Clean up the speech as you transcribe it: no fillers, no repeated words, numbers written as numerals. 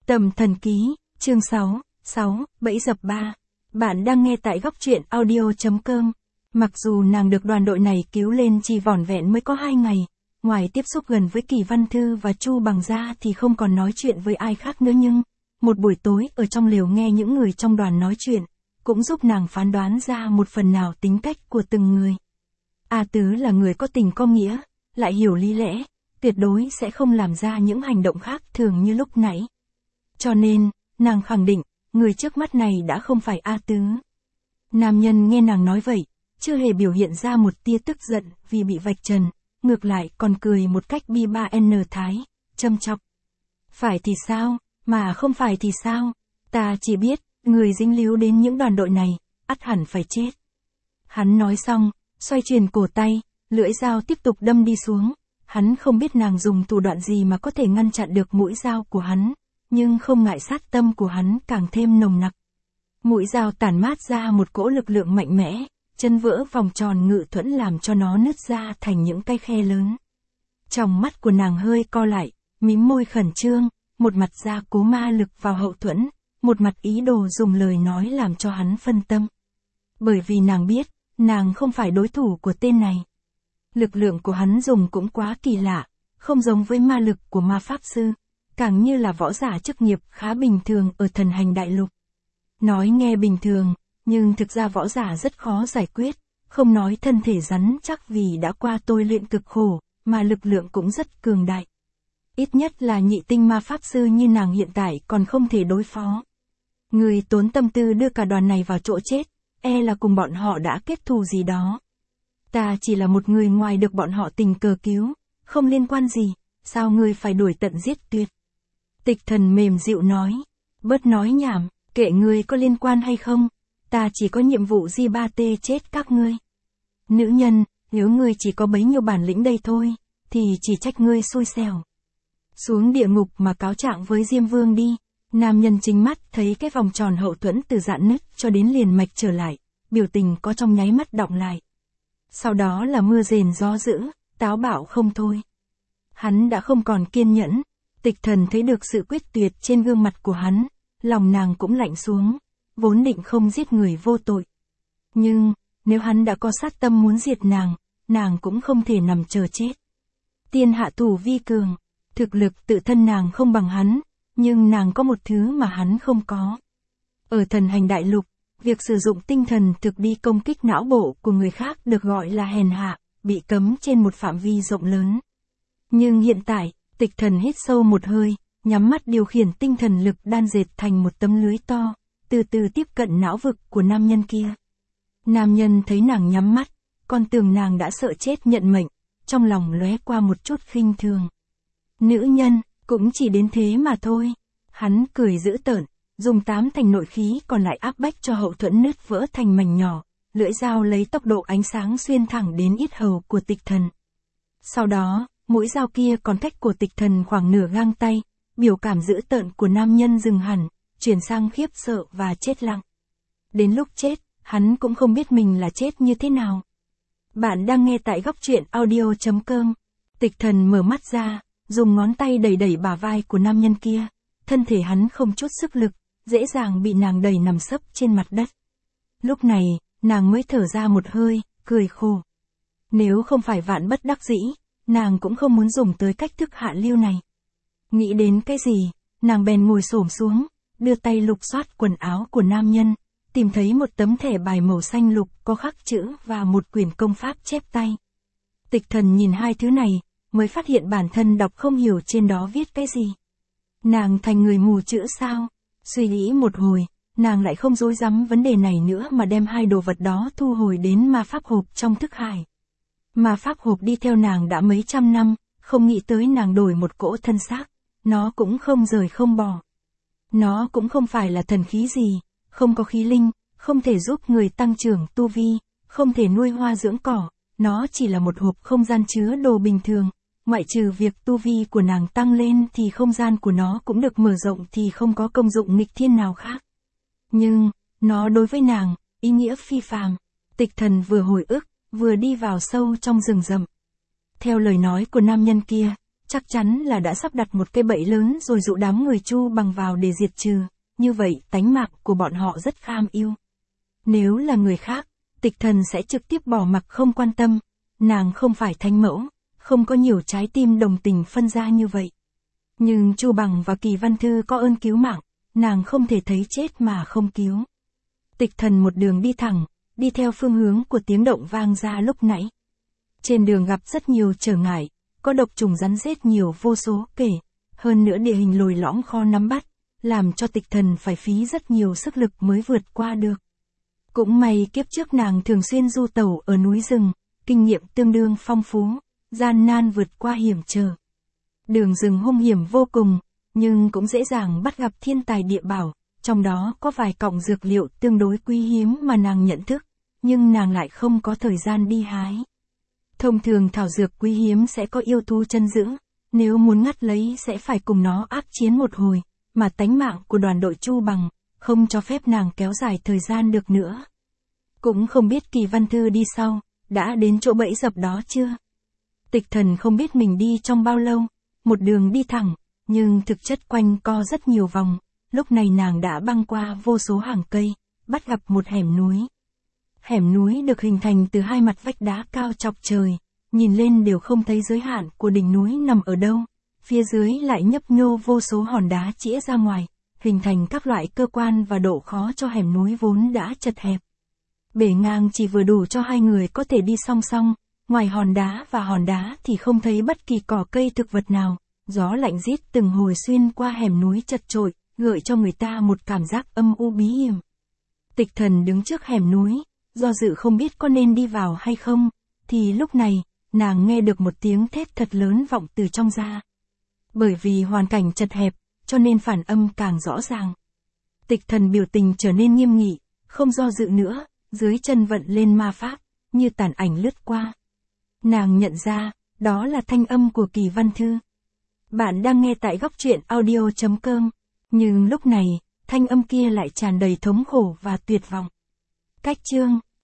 Tầm thần ký, chương 6, bẫy dập 3. Bạn đang nghe tại góc truyện audio.com. Mặc dù nàng được đoàn đội này cứu lên chỉ vỏn vẹn mới có 2 ngày, ngoài tiếp xúc gần với Kỳ Văn Thư và Chu Bằng ra thì không còn nói chuyện với ai khác nữa, nhưng một buổi tối ở trong lều nghe những người trong đoàn nói chuyện, cũng giúp nàng phán đoán ra một phần nào tính cách của từng người. A Tứ là người có tình có nghĩa, lại hiểu lý lẽ, tuyệt đối sẽ không làm ra những hành động khác thường như lúc nãy. Cho nên, nàng khẳng định, người trước mắt này đã không phải A Tứ. Nam nhân nghe nàng nói vậy, chưa hề biểu hiện ra một tia tức giận vì bị vạch trần, ngược lại còn cười một cách bi ba n thái, châm chọc. Phải thì sao, mà không phải thì sao, ta chỉ biết, người dính líu đến những đoàn đội này, ắt hẳn phải chết. Hắn nói xong, xoay chuyển cổ tay, lưỡi dao tiếp tục đâm đi xuống. Hắn không biết nàng dùng thủ đoạn gì mà có thể ngăn chặn được mũi dao của hắn, nhưng không ngại sát tâm của hắn càng thêm nồng nặc. Mũi dao tản mát ra một cỗ lực lượng mạnh mẽ, chân vỡ vòng tròn ngự thuẫn làm cho nó nứt ra thành những cái khe lớn. Trong mắt của nàng hơi co lại, mím môi khẩn trương, một mặt ra cố ma lực vào hậu thuẫn, một mặt ý đồ dùng lời nói làm cho hắn phân tâm. Bởi vì nàng biết, nàng không phải đối thủ của tên này. Lực lượng của hắn dùng cũng quá kỳ lạ, không giống với ma lực của ma pháp sư, càng như là võ giả chức nghiệp khá bình thường ở thần hành đại lục. Nói nghe bình thường, nhưng thực ra võ giả rất khó giải quyết, không nói thân thể rắn chắc vì đã qua tôi luyện cực khổ, mà lực lượng cũng rất cường đại. Ít nhất là nhị tinh ma pháp sư như nàng hiện tại còn không thể đối phó. Người tốn tâm tư đưa cả đoàn này vào chỗ chết, e là cùng bọn họ đã kết thù gì đó. Ta chỉ là một người ngoài được bọn họ tình cờ cứu, không liên quan gì, sao ngươi phải đuổi tận giết tuyệt. Tịch Thần mềm dịu nói, bớt nói nhảm, kệ ngươi có liên quan hay không, ta chỉ có nhiệm vụ di ba tê chết các ngươi. Nữ nhân, nếu ngươi chỉ có bấy nhiêu bản lĩnh đây thôi, thì chỉ trách ngươi xui xẻo. Xuống địa ngục mà cáo trạng với Diêm Vương đi. Nam nhân chính mắt thấy cái vòng tròn hậu thuẫn từ dạn nứt cho đến liền mạch trở lại, biểu tình có trong nháy mắt đọng lại. Sau đó là mưa rền gió dữ, táo bạo không thôi. Hắn đã không còn kiên nhẫn, Tịch Thần thấy được sự quyết tuyệt trên gương mặt của hắn, lòng nàng cũng lạnh xuống, vốn định không giết người vô tội. Nhưng, nếu hắn đã có sát tâm muốn diệt nàng cũng không thể nằm chờ chết. Tiên hạ thủ vi cường, thực lực tự thân nàng không bằng hắn, nhưng nàng có một thứ mà hắn không có. Ở thần hành đại lục, việc sử dụng tinh thần thực đi công kích não bộ của người khác được gọi là hèn hạ, bị cấm trên một phạm vi rộng lớn. Nhưng hiện tại, Tịch Thần hít sâu một hơi, nhắm mắt điều khiển tinh thần lực đan dệt thành một tấm lưới to, từ từ tiếp cận não vực của nam nhân kia. Nam nhân thấy nàng nhắm mắt, còn tưởng nàng đã sợ chết nhận mệnh, trong lòng lóe qua một chút khinh thường. Nữ nhân, cũng chỉ đến thế mà thôi. Hắn cười dữ tợn, dùng 8 thành nội khí còn lại áp bách cho hậu thuẫn nứt vỡ thành mảnh nhỏ, lưỡi dao lấy tốc độ ánh sáng xuyên thẳng đến yết hầu của Tịch Thần. Sau đó, mũi dao kia còn cách của Tịch Thần khoảng nửa gang tay, biểu cảm dữ tợn của nam nhân dừng hẳn, chuyển sang khiếp sợ và chết lặng. Đến lúc chết, hắn cũng không biết mình là chết như thế nào. Bạn đang nghe tại góc truyện audio.com. Tịch Thần mở mắt ra, dùng ngón tay đẩy bả vai của nam nhân kia, thân thể hắn không chút sức lực, dễ dàng bị nàng đẩy nằm sấp trên mặt đất. Lúc này, nàng mới thở ra một hơi, cười khổ. Nếu không phải vạn bất đắc dĩ, nàng cũng không muốn dùng tới cách thức hạ lưu này. Nghĩ đến cái gì, nàng bèn ngồi xổm xuống, đưa tay lục soát quần áo của nam nhân, tìm thấy một tấm thẻ bài màu xanh lục có khắc chữ và một quyển công pháp chép tay. Tịch Thần nhìn hai thứ này, mới phát hiện bản thân đọc không hiểu trên đó viết cái gì. Nàng thành người mù chữ sao? Suy nghĩ một hồi, nàng lại không rối rắm vấn đề này nữa mà đem hai đồ vật đó thu hồi đến ma pháp hộp trong thức hải. Ma pháp hộp đi theo nàng đã mấy trăm năm, không nghĩ tới nàng đổi một cỗ thân xác, nó cũng không rời không bỏ. Nó cũng không phải là thần khí gì, không có khí linh, không thể giúp người tăng trưởng tu vi, không thể nuôi hoa dưỡng cỏ, nó chỉ là một hộp không gian chứa đồ bình thường. Ngoại trừ việc tu vi của nàng tăng lên thì không gian của nó cũng được mở rộng thì không có công dụng nghịch thiên nào khác. Nhưng, nó đối với nàng, ý nghĩa phi phàm. Tịch Thần vừa hồi ức, vừa đi vào sâu trong rừng rậm. Theo lời nói của nam nhân kia, chắc chắn là đã sắp đặt một cây bẫy lớn rồi dụ đám người Chu Bằng vào để diệt trừ, như vậy tánh mạng của bọn họ rất kham yêu. Nếu là người khác, Tịch Thần sẽ trực tiếp bỏ mặc không quan tâm, nàng không phải thánh mẫu, không có nhiều trái tim đồng tình phân ra như vậy. Nhưng Chu Bằng và Kỳ Văn Thư có ơn cứu mạng, nàng không thể thấy chết mà không cứu. Tịch Thần một đường đi thẳng, đi theo phương hướng của tiếng động vang ra lúc nãy. Trên đường gặp rất nhiều trở ngại, có độc trùng rắn rết nhiều vô số kể, hơn nữa địa hình lồi lõm khó nắm bắt, làm cho Tịch Thần phải phí rất nhiều sức lực mới vượt qua được. Cũng may kiếp trước nàng thường xuyên du tẩu ở núi rừng, kinh nghiệm tương đương phong phú, gian nan vượt qua hiểm trở. Đường rừng hung hiểm vô cùng, nhưng cũng dễ dàng bắt gặp thiên tài địa bảo, trong đó có vài cọng dược liệu tương đối quý hiếm mà nàng nhận thức, nhưng nàng lại không có thời gian đi hái. Thông thường thảo dược quý hiếm sẽ có yêu thú chân giữ, nếu muốn ngắt lấy sẽ phải cùng nó ác chiến một hồi, mà tánh mạng của đoàn đội Chu Bằng, không cho phép nàng kéo dài thời gian được nữa. Cũng không biết Kỳ Văn Thư đi sau, đã đến chỗ bẫy dập đó chưa? Tịch Thần không biết mình đi trong bao lâu, một đường đi thẳng, nhưng thực chất quanh co rất nhiều vòng, lúc này nàng đã băng qua vô số hàng cây, bắt gặp một hẻm núi. Hẻm núi được hình thành từ hai mặt vách đá cao chọc trời, nhìn lên đều không thấy giới hạn của đỉnh núi nằm ở đâu, phía dưới lại nhấp nhô vô số hòn đá chĩa ra ngoài, hình thành các loại cơ quan và độ khó cho hẻm núi vốn đã chật hẹp. Bể ngang chỉ vừa đủ cho hai người có thể đi song song, ngoài hòn đá thì không thấy bất kỳ cỏ cây thực vật nào, gió lạnh rít từng hồi xuyên qua hẻm núi chật chội, gợi cho người ta một cảm giác âm u bí hiểm. Tịch Thần đứng trước hẻm núi, do dự không biết có nên đi vào hay không, thì lúc này, nàng nghe được một tiếng thét thật lớn vọng từ trong ra. Bởi vì hoàn cảnh chật hẹp, cho nên phản âm càng rõ ràng. Tịch Thần biểu tình trở nên nghiêm nghị, không do dự nữa, dưới chân vận lên ma pháp, như tàn ảnh lướt qua. Nàng nhận ra, đó là thanh âm của Kỳ Văn Thư. Bạn đang nghe tại góc truyện audio.com, nhưng lúc này, thanh âm kia lại tràn đầy thống khổ và tuyệt vọng. Cách chương